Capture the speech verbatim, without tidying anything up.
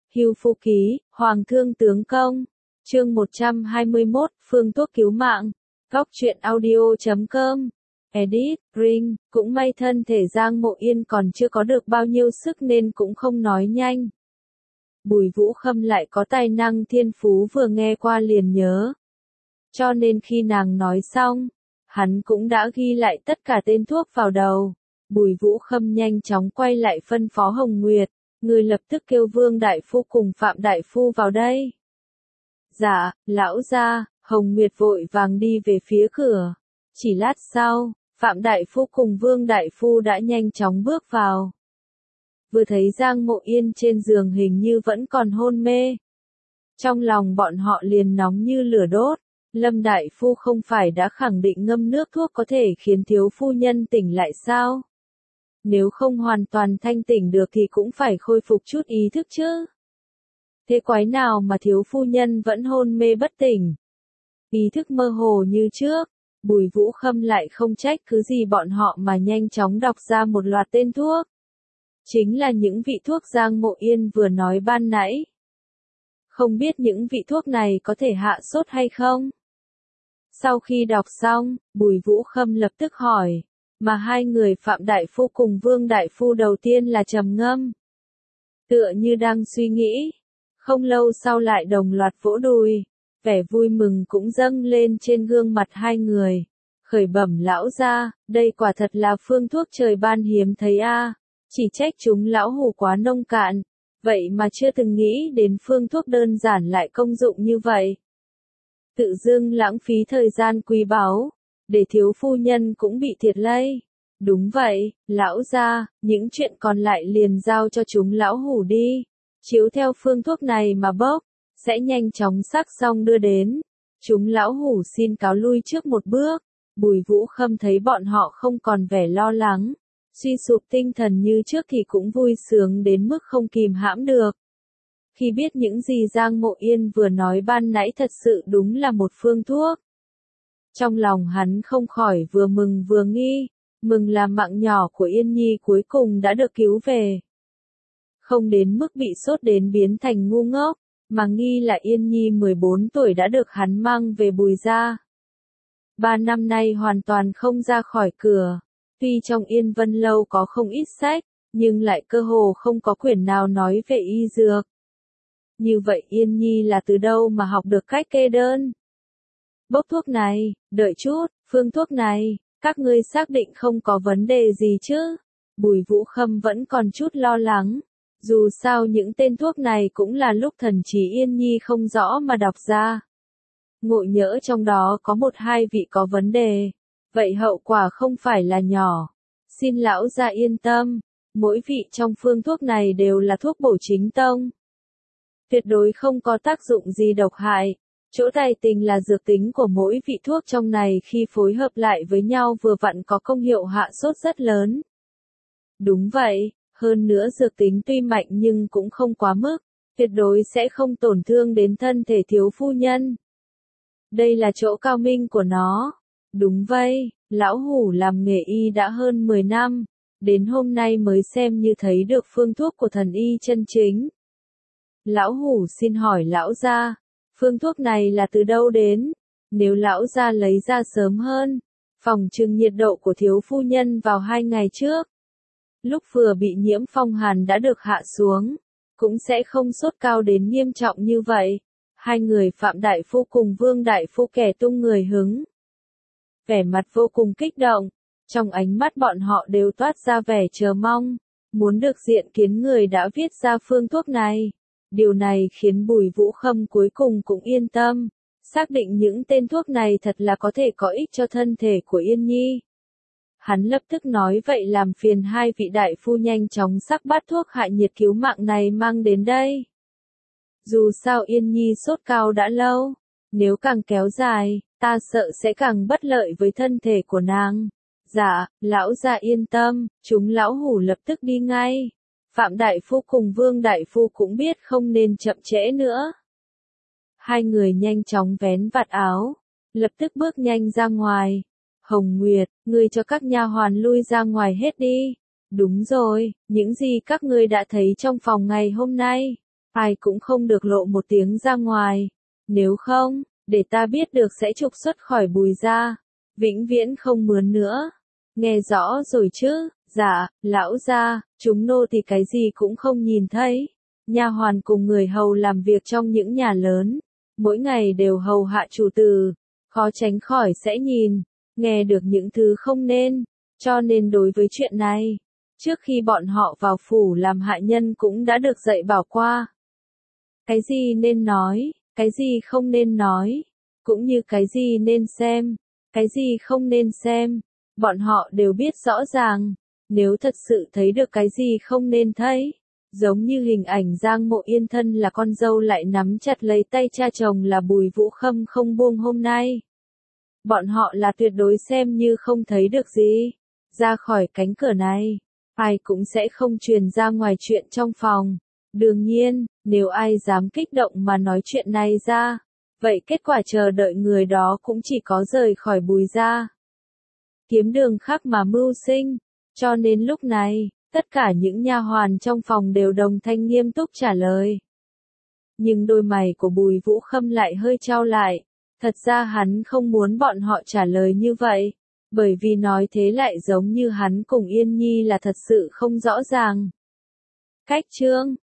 Hưu Phu Ký, Hoàng Thương Tướng Công. Chương một trăm hai mươi mốt, phương thuốc cứu mạng. Góc truyện audio chấm com. Edit, Ring, cũng may thân thể Giang Mộ Yên còn chưa có được bao nhiêu sức nên cũng không nói nhanh. Bùi Vũ Khâm lại có tài năng thiên phú vừa nghe qua liền nhớ. Cho nên khi nàng nói xong, hắn cũng đã ghi lại tất cả tên thuốc vào đầu. Bùi Vũ Khâm nhanh chóng quay lại phân phó Hồng Nguyệt, người lập tức kêu Vương Đại Phu cùng Phạm Đại Phu vào đây. Dạ, lão gia. Hồng Nguyệt vội vàng đi về phía cửa. Chỉ lát sau, Phạm Đại Phu cùng Vương Đại Phu đã nhanh chóng bước vào. Vừa thấy Giang Mộ Yên trên giường hình như vẫn còn hôn mê. Trong lòng bọn họ liền nóng như lửa đốt. Lâm Đại Phu không phải đã khẳng định ngâm nước thuốc có thể khiến thiếu phu nhân tỉnh lại sao? Nếu không hoàn toàn thanh tỉnh được thì cũng phải khôi phục chút ý thức chứ. Thế quái nào mà thiếu phu nhân vẫn hôn mê bất tỉnh? Ý thức mơ hồ như trước, Bùi Vũ Khâm lại không trách cứ gì bọn họ mà nhanh chóng đọc ra một loạt tên thuốc. Chính là những vị thuốc Giang Mộ Yên vừa nói ban nãy. Không biết những vị thuốc này có thể hạ sốt hay không? Sau khi đọc xong, Bùi Vũ Khâm lập tức hỏi, mà hai người Phạm Đại Phu cùng Vương Đại Phu đầu tiên là trầm ngâm. Tựa như đang suy nghĩ, không lâu sau lại đồng loạt vỗ đùi. Vẻ vui mừng cũng dâng lên trên gương mặt hai người. Khởi bẩm lão gia, đây quả thật là phương thuốc trời ban hiếm thấy a. Chỉ trách chúng lão hủ quá nông cạn, vậy mà chưa từng nghĩ đến phương thuốc đơn giản lại công dụng như vậy. Tự dưng lãng phí thời gian quý báu, để thiếu phu nhân cũng bị thiệt lây. Đúng vậy, lão gia, những chuyện còn lại liền giao cho chúng lão hủ đi. Chiếu theo phương thuốc này mà bốc, sẽ nhanh chóng sắc xong đưa đến. Chúng lão hủ xin cáo lui trước một bước. Bùi Vũ Khâm thấy bọn họ không còn vẻ lo lắng, suy sụp tinh thần như trước thì cũng vui sướng đến mức không kìm hãm được. Khi biết những gì Giang Mộ Yên vừa nói ban nãy thật sự đúng là một phương thuốc. Trong lòng hắn không khỏi vừa mừng vừa nghi, mừng là mạng nhỏ của Yên Nhi cuối cùng đã được cứu về. Không đến mức bị sốt đến biến thành ngu ngốc, mà nghi là Yên Nhi mười bốn tuổi đã được hắn mang về Bùi gia. Ba năm nay hoàn toàn không ra khỏi cửa, tuy trong Yên Vân Lâu có không ít sách, nhưng lại cơ hồ không có quyển nào nói về y dược. Như vậy Yên Nhi là từ đâu mà học được cách kê đơn? Bốc thuốc này, đợi chút, phương thuốc này, các ngươi xác định không có vấn đề gì chứ? Bùi Vũ Khâm vẫn còn chút lo lắng. Dù sao những tên thuốc này cũng là lúc thần trí Yên Nhi không rõ mà đọc ra. Ngộ nhỡ trong đó có một hai vị có vấn đề, vậy hậu quả không phải là nhỏ. Xin lão gia yên tâm, mỗi vị trong phương thuốc này đều là thuốc bổ chính tông. Tuyệt đối không có tác dụng gì độc hại. Chỗ tài tình là dược tính của mỗi vị thuốc trong này khi phối hợp lại với nhau vừa vặn có công hiệu hạ sốt rất lớn. Đúng vậy. Hơn nữa dược tính tuy mạnh nhưng cũng không quá mức, tuyệt đối sẽ không tổn thương đến thân thể thiếu phu nhân. Đây là chỗ cao minh của nó. Đúng vậy, lão hủ làm nghề y đã hơn mười năm, đến hôm nay mới xem như thấy được phương thuốc của thần y chân chính. Lão hủ xin hỏi lão gia, phương thuốc này là từ đâu đến? Nếu lão gia lấy ra sớm hơn, phòng trừng nhiệt độ của thiếu phu nhân vào hai ngày trước. Lúc vừa bị nhiễm phong hàn đã được hạ xuống, cũng sẽ không sốt cao đến nghiêm trọng như vậy. Hai người Phạm Đại Phu cùng Vương Đại Phu kẻ tung người hứng. Vẻ mặt vô cùng kích động, trong ánh mắt bọn họ đều toát ra vẻ chờ mong, muốn được diện kiến người đã viết ra phương thuốc này. Điều này khiến Bùi Vũ Khâm cuối cùng cũng yên tâm, xác định những tên thuốc này thật là có thể có ích cho thân thể của Yên Nhi. Hắn lập tức nói vậy làm phiền hai vị đại phu nhanh chóng sắc bát thuốc hạ nhiệt cứu mạng này mang đến đây. Dù sao Yên Nhi sốt cao đã lâu, nếu càng kéo dài, ta sợ sẽ càng bất lợi với thân thể của nàng. Dạ, lão gia yên tâm, chúng lão hủ lập tức đi ngay. Phạm Đại Phu cùng Vương Đại Phu cũng biết không nên chậm trễ nữa. Hai người nhanh chóng vén vạt áo, lập tức bước nhanh ra ngoài. Hồng Nguyệt, ngươi cho các nha hoàn lui ra ngoài hết đi. Đúng rồi, những gì các ngươi đã thấy trong phòng ngày hôm nay, ai cũng không được lộ một tiếng ra ngoài. Nếu không, để ta biết được sẽ trục xuất khỏi Bùi gia, vĩnh viễn không mướn nữa. Nghe rõ rồi chứ? Dạ, lão gia, chúng nô thì cái gì cũng không nhìn thấy. Nha hoàn cùng người hầu làm việc trong những nhà lớn, mỗi ngày đều hầu hạ chủ tử, khó tránh khỏi sẽ nhìn, nghe được những thứ không nên, cho nên đối với chuyện này, trước khi bọn họ vào phủ làm hạ nhân cũng đã được dạy bảo qua. Cái gì nên nói, cái gì không nên nói, cũng như cái gì nên xem, cái gì không nên xem, bọn họ đều biết rõ ràng. Nếu thật sự thấy được cái gì không nên thấy, giống như hình ảnh Giang Mộ Yên thân là con dâu lại nắm chặt lấy tay cha chồng là Bùi Vũ Khâm không buông hôm nay, bọn họ là tuyệt đối xem như không thấy được gì. Ra khỏi cánh cửa này, ai cũng sẽ không truyền ra ngoài chuyện trong phòng. Đương nhiên, nếu ai dám kích động mà nói chuyện này ra, vậy kết quả chờ đợi người đó cũng chỉ có rời khỏi Bùi gia, kiếm đường khác mà mưu sinh. Cho nên lúc này, tất cả những nha hoàn trong phòng đều đồng thanh nghiêm túc trả lời. Nhưng đôi mày của Bùi Vũ Khâm lại hơi chau lại. Thật ra hắn không muốn bọn họ trả lời như vậy, bởi vì nói thế lại giống như hắn cùng Yên Nhi là thật sự không rõ ràng. Cách chương